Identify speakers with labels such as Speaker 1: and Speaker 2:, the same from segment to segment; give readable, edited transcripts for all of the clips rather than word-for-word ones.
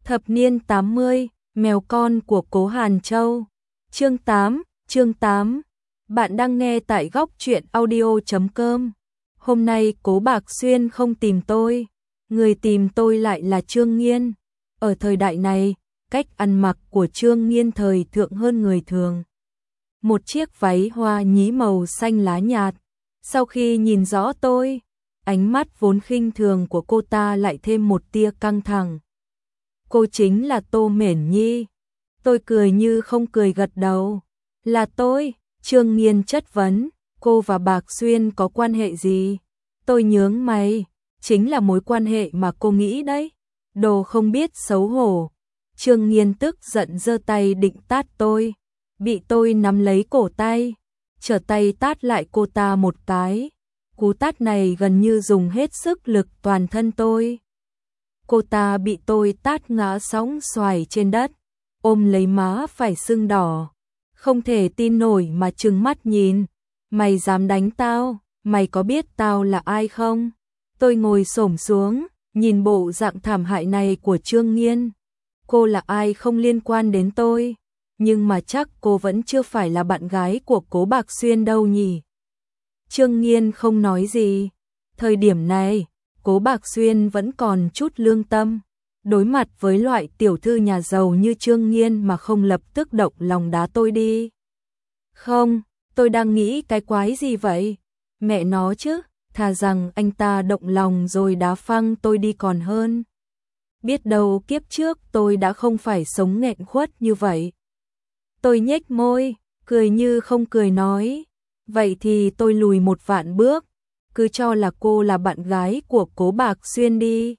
Speaker 1: Thập niên 80, mèo con của Cố Hàn Châu. Chương 8. Bạn đang nghe tại góc truyện audio.com. Hôm nay Cố Bạc Xuyên không tìm tôi, người tìm tôi lại là Trương Nghiên. Ở thời đại này, cách ăn mặc của Trương Nghiên thời thượng hơn người thường. Một chiếc váy hoa nhí màu xanh lá nhạt. Sau khi nhìn rõ tôi, ánh mắt vốn khinh thường của cô ta lại thêm một tia căng thẳng. Cô chính là Tô Mển Nhi. Tôi cười như không cười gật đầu. Là tôi, Trương Nghiên chất vấn, cô và Bạc Xuyên có quan hệ gì? Tôi nhướng mày, chính là mối quan hệ mà cô nghĩ đấy. Đồ không biết xấu hổ. Trương Nghiên tức giận giơ tay định tát tôi, bị tôi nắm lấy cổ tay, trở tay tát lại cô ta một cái. Cú tát này gần như dùng hết sức lực toàn thân tôi. Cô ta bị tôi tát ngã sóng xoài trên đất, ôm lấy má phải sưng đỏ, không thể tin nổi mà trừng mắt nhìn. Mày dám đánh tao, mày có biết tao là ai không? Tôi ngồi xổm xuống, nhìn bộ dạng thảm hại này của Trương Nghiên. Cô là ai không liên quan đến tôi, nhưng mà chắc cô vẫn chưa phải là bạn gái của Cố Bạc Xuyên đâu nhỉ? Trương Nghiên không nói gì. Thời điểm này, Cố Bạc Xuyên vẫn còn chút lương tâm. Đối mặt với loại tiểu thư nhà giàu như Trương Nghiên mà không lập tức động lòng đá tôi đi. Không, tôi đang nghĩ cái quái gì vậy? Mẹ nó chứ, thà rằng anh ta động lòng rồi đá phăng tôi đi còn hơn. Biết đâu kiếp trước tôi đã không phải sống nghẹn khuất như vậy. Tôi nhếch môi, cười như không cười nói. Vậy thì tôi lùi một vạn bước, cứ cho là cô là bạn gái của Cố Bạc Xuyên đi.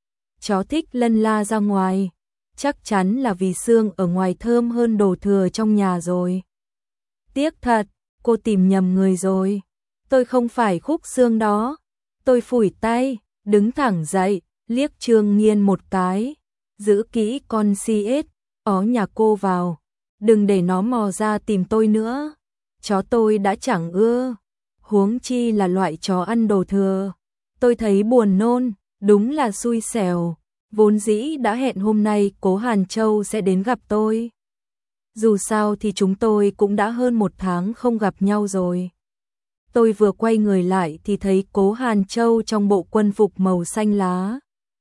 Speaker 1: Chó thích lân la ra ngoài, chắc chắn là vì xương ở ngoài thơm hơn đồ thừa trong nhà rồi. Tiếc thật, cô tìm nhầm người rồi. Tôi không phải khúc xương đó. Tôi phủi tay, đứng thẳng dậy, liếc Trương Nghiên một cái. Giữ kỹ con si ếch, ó nhà cô vào. Đừng để nó mò ra tìm tôi nữa. Chó tôi đã chẳng ưa, huống chi là loại chó ăn đồ thừa. Tôi thấy buồn nôn, đúng là xui xẻo. Vốn dĩ đã hẹn hôm nay Cố Hàn Châu sẽ đến gặp tôi. Dù sao thì chúng tôi cũng đã hơn một tháng không gặp nhau rồi. Tôi vừa quay người lại thì thấy Cố Hàn Châu trong bộ quân phục màu xanh lá,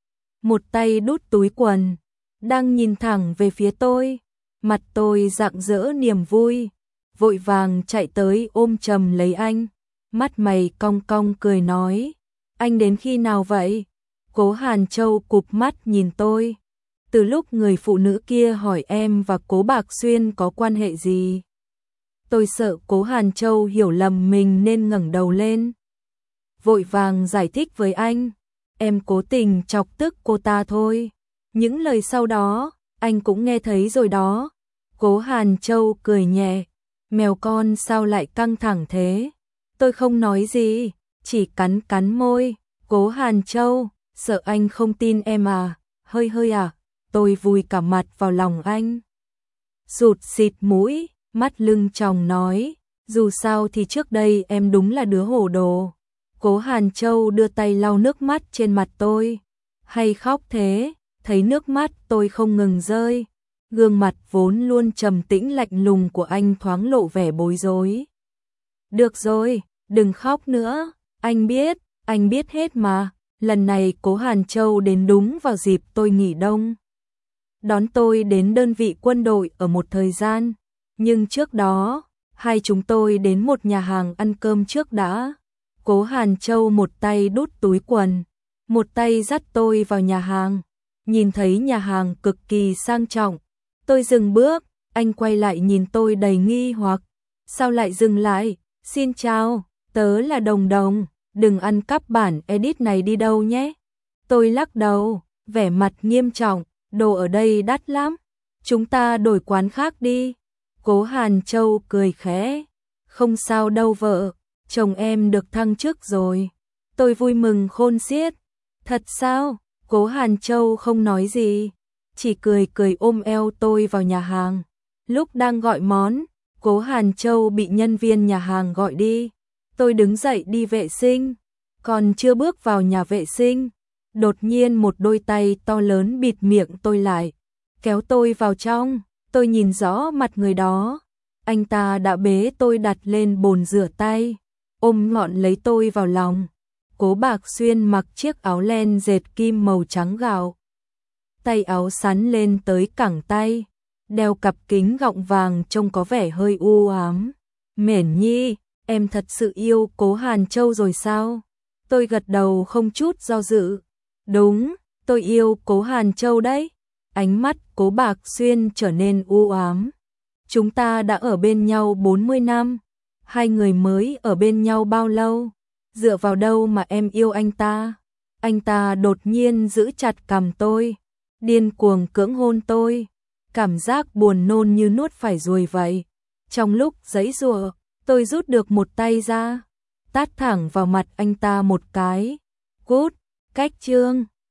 Speaker 1: một tay đút túi quần, đang nhìn thẳng về phía tôi. Mặt tôi rạng rỡ niềm vui, vội vàng chạy tới ôm chầm lấy anh. Mắt mày cong cong cười nói, anh đến khi nào vậy? Cố Hàn Châu cụp mắt nhìn tôi. Từ lúc người phụ nữ kia hỏi em và Cố Bạc Xuyên có quan hệ gì. Tôi sợ Cố Hàn Châu hiểu lầm mình nên ngẩng đầu lên, vội vàng giải thích với anh. Em cố tình chọc tức cô ta thôi. Những lời sau đó, anh cũng nghe thấy rồi đó. Cố Hàn Châu cười nhẹ. Mèo con sao lại căng thẳng thế? Tôi không nói gì, chỉ cắn cắn môi. Cố Hàn Châu, sợ anh không tin em à? Hơi hơi à? Tôi vùi cả mặt vào lòng anh. Sụt xịt mũi, mắt lưng tròng nói, dù sao thì trước đây em đúng là đứa hồ đồ. Cố Hàn Châu đưa tay lau nước mắt trên mặt tôi. Hay khóc thế? Thấy nước mắt tôi không ngừng rơi. Gương mặt vốn luôn trầm tĩnh lạnh lùng của anh thoáng lộ vẻ bối rối. Được rồi, đừng khóc nữa, anh biết hết mà. Lần này Cố Hàn Châu đến đúng vào dịp tôi nghỉ đông. Đón tôi đến đơn vị quân đội ở một thời gian, nhưng trước đó, hai chúng tôi đến một nhà hàng ăn cơm trước đã. Cố Hàn Châu một tay đút túi quần, một tay dắt tôi vào nhà hàng. Nhìn thấy nhà hàng cực kỳ sang trọng, tôi dừng bước, anh quay lại nhìn tôi đầy nghi hoặc. Sao lại dừng lại? Xin chào, tớ là Đồng Đồng, đừng ăn cắp bản edit này đi đâu nhé. Tôi lắc đầu, vẻ mặt nghiêm trọng, đồ ở đây đắt lắm, chúng ta đổi quán khác đi. Cố Hàn Châu cười khẽ, không sao đâu vợ, chồng em được thăng chức rồi. Tôi vui mừng khôn xiết. Thật sao? Cố Hàn Châu không nói gì, chỉ cười cười ôm eo tôi vào nhà hàng. Lúc đang gọi món, Cố Hàn Châu bị nhân viên nhà hàng gọi đi. Tôi đứng dậy đi vệ sinh, còn chưa bước vào nhà vệ sinh, Đột nhiên một đôi tay to lớn bịt miệng tôi lại, kéo tôi vào trong. Tôi nhìn rõ mặt người đó. Anh ta đã bế tôi đặt lên bồn rửa tay, ôm ngọn lấy tôi vào lòng. Cố Bạc Xuyên mặc chiếc áo len dệt kim màu trắng gạo. Tay áo sắn lên tới cẳng tay, đeo cặp kính gọng vàng trông có vẻ hơi u ám. Mển Nhi, em thật sự yêu Cố Hàn Châu rồi sao? Tôi gật đầu không chút do dự. Đúng, tôi yêu Cố Hàn Châu đấy. Ánh mắt Cố Bạc Xuyên trở nên u ám. Chúng ta đã ở bên nhau 40 năm. Hai người mới ở bên nhau bao lâu? Dựa vào đâu mà em yêu anh ta? Anh ta đột nhiên giữ chặt cằm tôi, điên cuồng cưỡng hôn tôi. Cảm giác buồn nôn như nuốt phải ruồi vậy. Trong lúc giãy giụa, tôi rút được một tay ra, tát thẳng vào mặt anh ta một cái. Cút, cách chương.